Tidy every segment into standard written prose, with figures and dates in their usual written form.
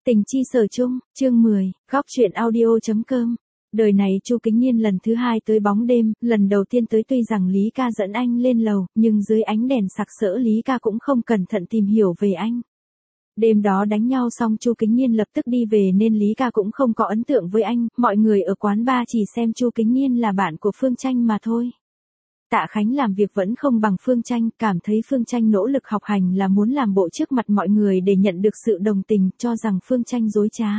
Tình chi sở chung, chương 10, góc truyện audio.com. Đời này Chu Kính Nhiên lần thứ hai tới bóng đêm, lần đầu tiên tới tuy rằng Lý Ca dẫn anh lên lầu, nhưng dưới ánh đèn sặc sỡ Lý Ca cũng không cẩn thận tìm hiểu về anh. Đêm đó đánh nhau xong Chu Kính Nhiên lập tức đi về nên Lý Ca cũng không có ấn tượng với anh, mọi người ở quán bar chỉ xem Chu Kính Nhiên là bạn của Phương Tranh mà thôi. Tạ Khánh làm việc vẫn không bằng Phương Tranh, cảm thấy Phương Tranh nỗ lực học hành là muốn làm bộ trước mặt mọi người để nhận được sự đồng tình, cho rằng Phương Tranh dối trá.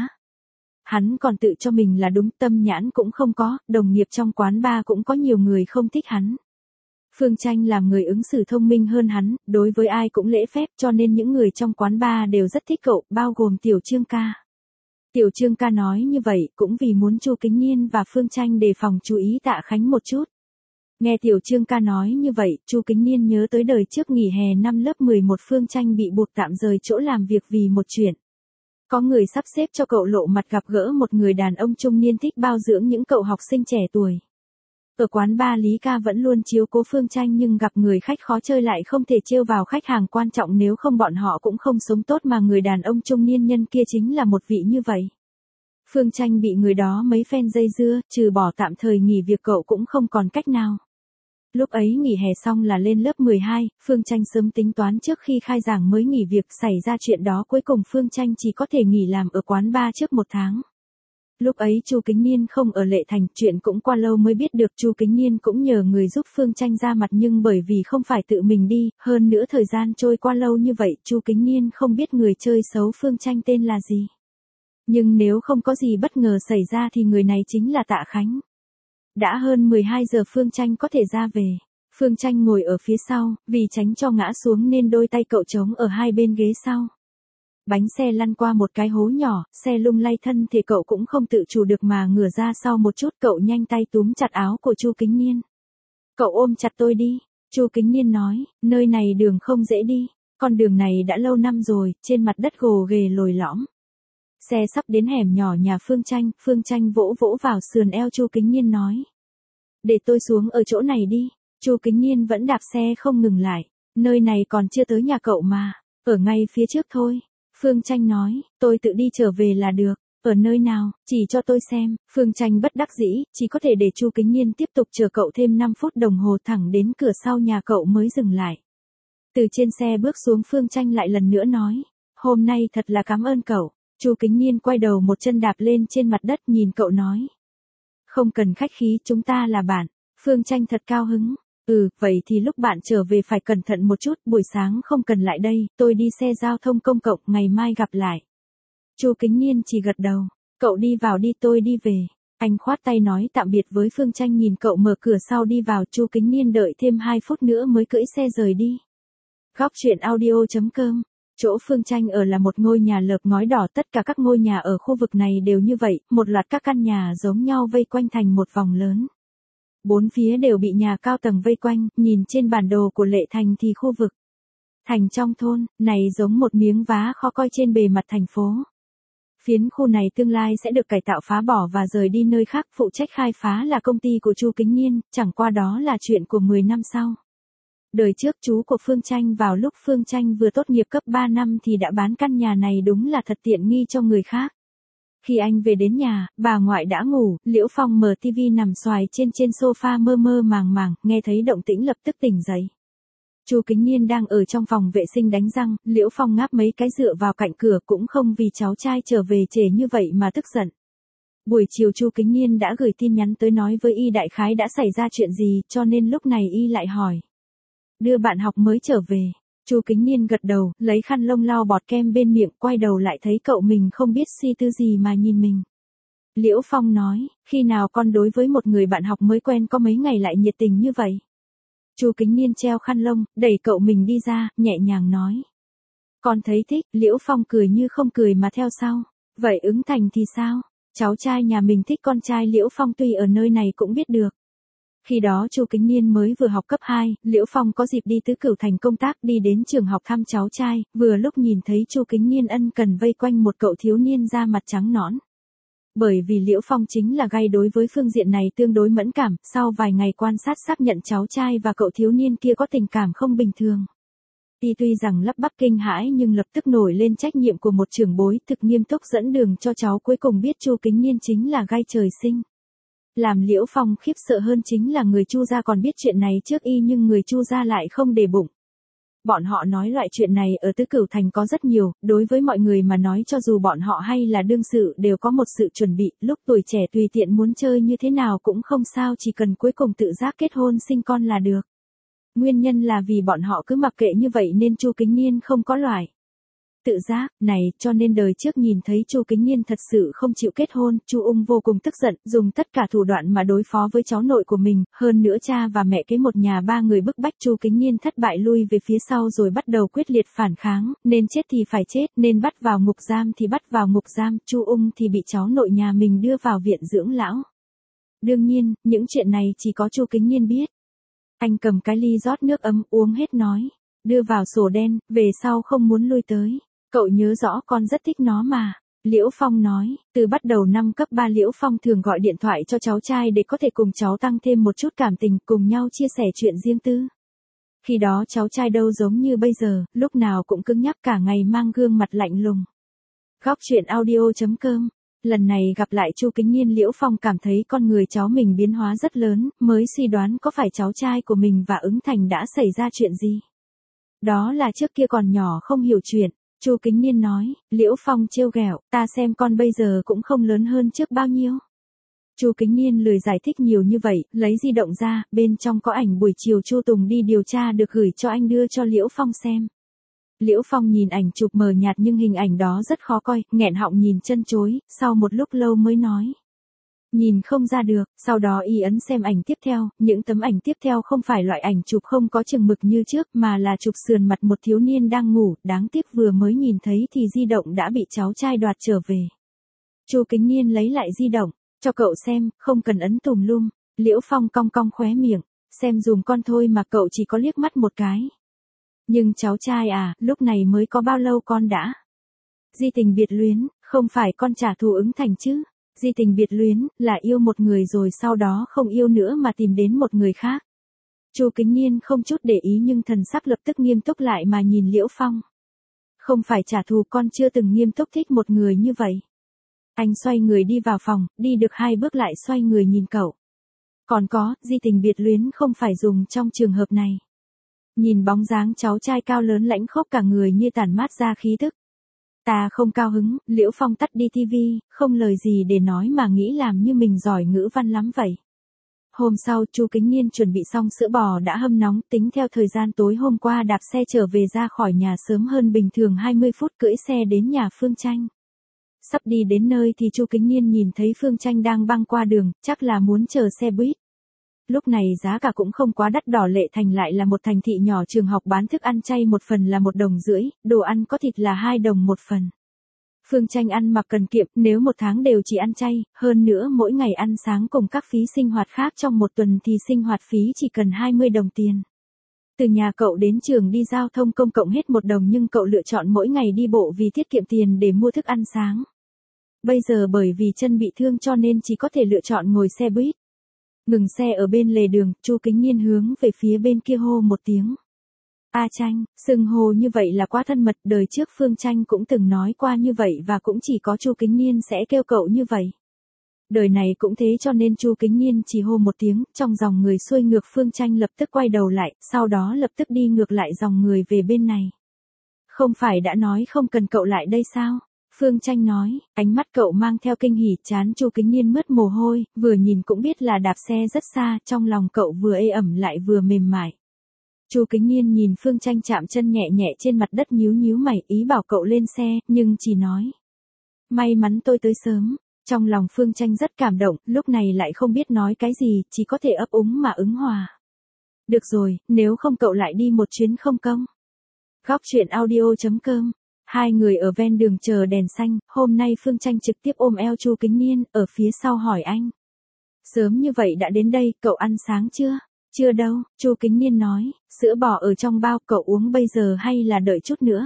Hắn còn tự cho mình là đúng, tâm nhãn cũng không có, đồng nghiệp trong quán bar cũng có nhiều người không thích hắn. Phương Tranh làm người ứng xử thông minh hơn hắn, đối với ai cũng lễ phép cho nên những người trong quán bar đều rất thích cậu, bao gồm Tiểu Trương Ca. Tiểu Trương Ca nói như vậy cũng vì muốn Chu Kính Nhiên và Phương Tranh đề phòng chú ý Tạ Khánh một chút. Nghe Tiểu Trương Ca nói như vậy, Chu Kính Nhiên nhớ tới đời trước nghỉ hè năm lớp 11 Phương Tranh bị buộc tạm rời chỗ làm việc vì một chuyện. Có người sắp xếp cho cậu lộ mặt gặp gỡ một người đàn ông trung niên thích bao dưỡng những cậu học sinh trẻ tuổi. Ở quán bar Lý Ca vẫn luôn chiếu cố Phương Tranh nhưng gặp người khách khó chơi lại không thể trêu vào khách hàng quan trọng nếu không bọn họ cũng không sống tốt mà người đàn ông trung niên nhân kia chính là một vị như vậy. Phương Tranh bị người đó mấy phen dây dưa, trừ bỏ tạm thời nghỉ việc cậu cũng không còn cách nào. Lúc ấy nghỉ hè xong là lên lớp 12, Phương Tranh sớm tính toán trước khi khai giảng mới nghỉ việc, xảy ra chuyện đó cuối cùng Phương Tranh chỉ có thể nghỉ làm ở quán bar trước 1 tháng. Lúc ấy Chu Kính Nhiên không ở Lệ Thành, chuyện cũng qua lâu mới biết được. Chu Kính Nhiên cũng nhờ người giúp Phương Tranh ra mặt nhưng bởi vì không phải tự mình đi, hơn nữa thời gian trôi qua lâu như vậy Chu Kính Nhiên không biết người chơi xấu Phương Tranh tên là gì. Nhưng nếu không có gì bất ngờ xảy ra thì người này chính là Tạ Khánh. Đã hơn 12 giờ Phương Tranh có thể ra về. Phương Tranh ngồi ở phía sau, vì tránh cho ngã xuống nên đôi tay cậu trống ở hai bên ghế sau. Bánh xe lăn qua một cái hố nhỏ, xe lung lay thân thì cậu cũng không tự chủ được mà ngửa ra sau một chút, cậu nhanh tay túm chặt áo của Chu Kính Nhiên. Cậu ôm chặt tôi đi, Chu Kính Nhiên nói, nơi này đường không dễ đi, con đường này đã lâu năm rồi, trên mặt đất gồ ghề lồi lõm. Xe sắp đến hẻm nhỏ nhà Phương Tranh vỗ vỗ vào sườn eo Chu Kính Nhiên nói. Để tôi xuống ở chỗ này đi, Chu Kính Nhiên vẫn đạp xe không ngừng lại, nơi này còn chưa tới nhà cậu mà, ở ngay phía trước thôi. Phương Tranh nói, tôi tự đi trở về là được, ở nơi nào, chỉ cho tôi xem. Phương Tranh bất đắc dĩ, chỉ có thể để Chu Kính Nhiên tiếp tục chờ cậu thêm 5 phút đồng hồ thẳng đến cửa sau nhà cậu mới dừng lại. Từ trên xe bước xuống Phương Tranh lại lần nữa nói, hôm nay thật là cảm ơn cậu. Chu Kính Nhiên quay đầu một chân đạp lên trên mặt đất nhìn cậu nói. Không cần khách khí, chúng ta là bạn. Phương Tranh thật cao hứng. Vậy thì lúc bạn trở về phải cẩn thận một chút, buổi sáng không cần lại đây, tôi đi xe giao thông công cộng, ngày mai gặp lại. Chu Kính Nhiên chỉ gật đầu, cậu đi vào đi, tôi đi về. Anh khoát tay nói tạm biệt với Phương Tranh nhìn cậu mở cửa sau đi vào. Chu Kính Nhiên đợi thêm 2 phút nữa mới cưỡi xe rời đi. Góc truyện audio.com. Chỗ Phương Tranh ở là một ngôi nhà lợp ngói đỏ, tất cả các ngôi nhà ở khu vực này đều như vậy, một loạt các căn nhà giống nhau vây quanh thành một vòng lớn. 4 phía đều bị nhà cao tầng vây quanh, nhìn trên bản đồ của Lệ Thành thì khu vực thành trong thôn này giống một miếng vá khó coi trên bề mặt thành phố. Phiến khu này tương lai sẽ được cải tạo phá bỏ và rời đi nơi khác, phụ trách khai phá là công ty của Chu Kính Nhiên, chẳng qua đó là chuyện của 10 năm sau. Đời trước chú của Phương Tranh vào lúc Phương Tranh vừa tốt nghiệp cấp 3 năm thì đã bán căn nhà này, đúng là thật tiện nghi cho người khác. Khi anh về đến nhà, bà ngoại đã ngủ, Liễu Phong mở tivi nằm xoài trên sofa mơ mơ màng màng, nghe thấy động tĩnh lập tức tỉnh dậy. Chu Kính Nhiên đang ở trong phòng vệ sinh đánh răng, Liễu Phong ngáp mấy cái dựa vào cạnh cửa, cũng không vì cháu trai trở về trễ như vậy mà tức giận. Buổi chiều Chu Kính Nhiên đã gửi tin nhắn tới nói với y đại khái đã xảy ra chuyện gì, cho nên lúc này y lại hỏi. Đưa bạn học mới trở về. Chu Kính Nhiên gật đầu, lấy khăn lông lau bọt kem bên miệng, quay đầu lại thấy cậu mình không biết suy tư gì mà nhìn mình. Liễu Phong nói, khi nào con đối với một người bạn học mới quen có mấy ngày lại nhiệt tình như vậy? Chu Kính Nhiên treo khăn lông, đẩy cậu mình đi ra, nhẹ nhàng nói. Con thấy thích. Liễu Phong cười như không cười mà theo sau. Vậy Ứng Thành thì sao? Cháu trai nhà mình thích con trai Liễu Phong tuy ở nơi này cũng biết được. Khi đó Chu Kính Nhiên mới vừa học cấp 2, Liễu Phong có dịp đi Tứ Cửu Thành công tác, đi đến trường học thăm cháu trai, vừa lúc nhìn thấy Chu Kính Nhiên ân cần vây quanh một cậu thiếu niên da mặt trắng nõn. Bởi vì Liễu Phong chính là gay đối với phương diện này tương đối mẫn cảm, sau vài ngày quan sát xác nhận cháu trai và cậu thiếu niên kia có tình cảm không bình thường. Y tuy rằng lắp bắp kinh hãi nhưng lập tức nổi lên trách nhiệm của một trưởng bối, thực nghiêm túc dẫn đường cho cháu, cuối cùng biết Chu Kính Nhiên chính là gai trời sinh. Làm Liễu Phong khiếp sợ hơn chính là người Chu gia còn biết chuyện này trước y, nhưng người Chu gia lại không để bụng. Bọn họ nói loại chuyện này ở Tứ Cửu Thành có rất nhiều, đối với mọi người mà nói cho dù bọn họ hay là đương sự đều có một sự chuẩn bị, lúc tuổi trẻ tùy tiện muốn chơi như thế nào cũng không sao, chỉ cần cuối cùng tự giác kết hôn sinh con là được. Nguyên nhân là vì bọn họ cứ mặc kệ như vậy nên Chu Kính Nhiên không có loại tự giác này, cho nên đời trước nhìn thấy Chu Kính Nhiên thật sự không chịu kết hôn, Chu Ung vô cùng tức giận, dùng tất cả thủ đoạn mà đối phó với cháu nội của mình, hơn nữa cha và mẹ kế một nhà ba người bức bách Chu Kính Nhiên thất bại lui về phía sau rồi bắt đầu quyết liệt phản kháng, nên chết thì phải chết, nên bắt vào ngục giam thì bắt vào ngục giam, Chu Ung thì bị cháu nội nhà mình đưa vào viện dưỡng lão. Đương nhiên, những chuyện này chỉ có Chu Kính Nhiên biết. Anh cầm cái ly rót nước ấm uống hết nói, đưa vào sổ đen, về sau không muốn lui tới. Cậu nhớ rõ con rất thích nó mà. Liễu Phong nói, từ bắt đầu năm cấp 3 Liễu Phong thường gọi điện thoại cho cháu trai để có thể cùng cháu tăng thêm một chút cảm tình, cùng nhau chia sẻ chuyện riêng tư. Khi đó cháu trai đâu giống như bây giờ, lúc nào cũng cứng nhắc, cả ngày mang gương mặt lạnh lùng. Góc truyện audio.com. Lần này gặp lại Chu Kính Nhiên, Liễu Phong cảm thấy con người cháu mình biến hóa rất lớn, mới suy đoán có phải cháu trai của mình và Ứng Thành đã xảy ra chuyện gì. Đó là trước kia còn nhỏ không hiểu chuyện. Chu Kính Nhiên nói, Liễu Phong trêu ghẹo, ta xem con bây giờ cũng không lớn hơn trước bao nhiêu. Chu Kính Nhiên lười giải thích nhiều như vậy, lấy di động ra, bên trong có ảnh buổi chiều Chu Tùng đi điều tra được gửi cho anh đưa cho Liễu Phong xem. Liễu Phong nhìn ảnh chụp mờ nhạt nhưng hình ảnh đó rất khó coi, nghẹn họng nhìn chân chối, sau một lúc lâu mới nói. Nhìn không ra được, sau đó y ấn xem ảnh tiếp theo, những tấm ảnh tiếp theo không phải loại ảnh chụp không có chừng mực như trước mà là chụp sườn mặt một thiếu niên đang ngủ, đáng tiếc vừa mới nhìn thấy thì di động đã bị cháu trai đoạt trở về. Chu Kính Nhiên lấy lại di động, cho cậu xem, không cần ấn tùm lum. Liễu Phong cong cong khóe miệng, xem dùm con thôi mà cậu chỉ có liếc mắt một cái. Nhưng cháu trai à, lúc này mới có bao lâu con đã di tình biệt luyến, không phải con trả thù Ứng Thành chứ. Di tình biệt luyến, là yêu một người rồi sau đó không yêu nữa mà tìm đến một người khác. Chu Kính Nhiên không chút để ý nhưng thần sắc lập tức nghiêm túc lại mà nhìn Liễu Phong. Không phải trả thù, con chưa từng nghiêm túc thích một người như vậy. Anh xoay người đi vào phòng, đi được 2 bước lại xoay người nhìn cậu. Còn có, di tình biệt luyến không phải dùng trong trường hợp này. Nhìn bóng dáng cháu trai cao lớn lãnh khốc cả người như tản mát ra khí tức. Ta không cao hứng, Liễu Phong tắt đi tivi, không lời gì để nói mà nghĩ làm như mình giỏi ngữ văn lắm vậy. Hôm sau, Chu Kính Nhiên chuẩn bị xong sữa bò đã hâm nóng, tính theo thời gian tối hôm qua đạp xe trở về ra khỏi nhà sớm hơn bình thường 20 phút, cưỡi xe đến nhà Phương Tranh. Sắp đi đến nơi thì Chu Kính Nhiên nhìn thấy Phương Tranh đang băng qua đường, chắc là muốn chờ xe buýt. Lúc này giá cả cũng không quá đắt đỏ, Lệ Thành lại là một thành thị nhỏ, trường học bán thức ăn chay một phần là 1,5 đồng, đồ ăn có thịt là 2 đồng một phần. Phương Tranh ăn mặc cần kiệm, nếu một tháng đều chỉ ăn chay, hơn nữa mỗi ngày ăn sáng cùng các phí sinh hoạt khác trong một tuần thì sinh hoạt phí chỉ cần 20 đồng tiền. Từ nhà cậu đến trường đi giao thông công cộng hết 1 đồng nhưng cậu lựa chọn mỗi ngày đi bộ vì tiết kiệm tiền để mua thức ăn sáng. Bây giờ bởi vì chân bị thương cho nên chỉ có thể lựa chọn ngồi xe buýt. Ngừng xe ở bên lề đường, Chu Kính Nhiên hướng về phía bên kia hô một tiếng. A Tranh, xưng hô như vậy là quá thân mật, đời trước Phương Tranh cũng từng nói qua như vậy và cũng chỉ có Chu Kính Nhiên sẽ kêu cậu như vậy. Đời này cũng thế cho nên Chu Kính Nhiên chỉ hô một tiếng, trong dòng người xuôi ngược Phương Tranh lập tức quay đầu lại, sau đó lập tức đi ngược lại dòng người về bên này. Không phải đã nói không cần cậu lại đây sao? Phương Tranh nói, ánh mắt cậu mang theo kinh hỉ, trán Chu Kính Nhiên mướt mồ hôi, vừa nhìn cũng biết là đạp xe rất xa, trong lòng cậu vừa ê ẩm lại vừa mềm mại. Chu Kính Nhiên nhìn Phương Tranh chạm chân nhẹ nhẹ trên mặt đất, nhíu nhíu mày, ý bảo cậu lên xe, nhưng chỉ nói. May mắn tôi tới sớm. Trong lòng Phương Tranh rất cảm động, lúc này lại không biết nói cái gì, chỉ có thể ấp úng mà ứng hòa. Được rồi, nếu không cậu lại đi một chuyến không công. Góc truyện audio.com. Hai người ở ven đường chờ đèn xanh, hôm nay Phương Tranh trực tiếp ôm eo Chu Kính Nhiên, ở phía sau hỏi anh. Sớm như vậy đã đến đây, cậu ăn sáng chưa? Chưa đâu, Chu Kính Nhiên nói, sữa bò ở trong bao, cậu uống bây giờ hay là đợi chút nữa?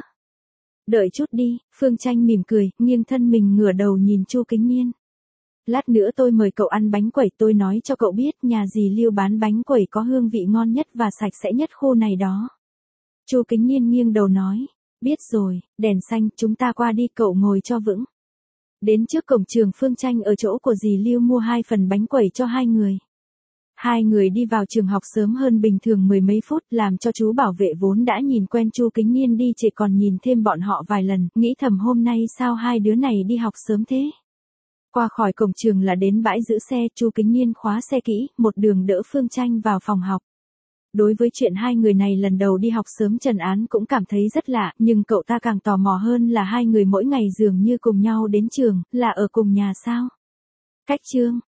Đợi chút đi, Phương Tranh mỉm cười, nghiêng thân mình ngửa đầu nhìn Chu Kính Nhiên. Lát nữa tôi mời cậu ăn bánh quẩy, tôi nói cho cậu biết nhà dì Liêu bán bánh quẩy có hương vị ngon nhất và sạch sẽ nhất khu này đó. Chu Kính Nhiên nghiêng đầu nói. Biết rồi, đèn xanh, chúng ta qua đi, cậu ngồi cho vững. Đến trước cổng trường, Phương Tranh ở chỗ của dì Lưu mua 2 phần bánh quẩy cho 2 người. 2 người đi vào trường học sớm hơn bình thường mười mấy phút, làm cho chú bảo vệ vốn đã nhìn quen Chu Kính Nhiên đi chỉ còn nhìn thêm bọn họ vài lần, nghĩ thầm hôm nay sao hai đứa này đi học sớm thế. Qua khỏi cổng trường là đến bãi giữ xe, Chu Kính Nhiên khóa xe kỹ, một đường đỡ Phương Tranh vào phòng học. Đối với chuyện hai người này lần đầu đi học sớm, Trần Án cũng cảm thấy rất lạ, nhưng cậu ta càng tò mò hơn là hai người mỗi ngày dường như cùng nhau đến trường, là ở cùng nhà sao. Cách chương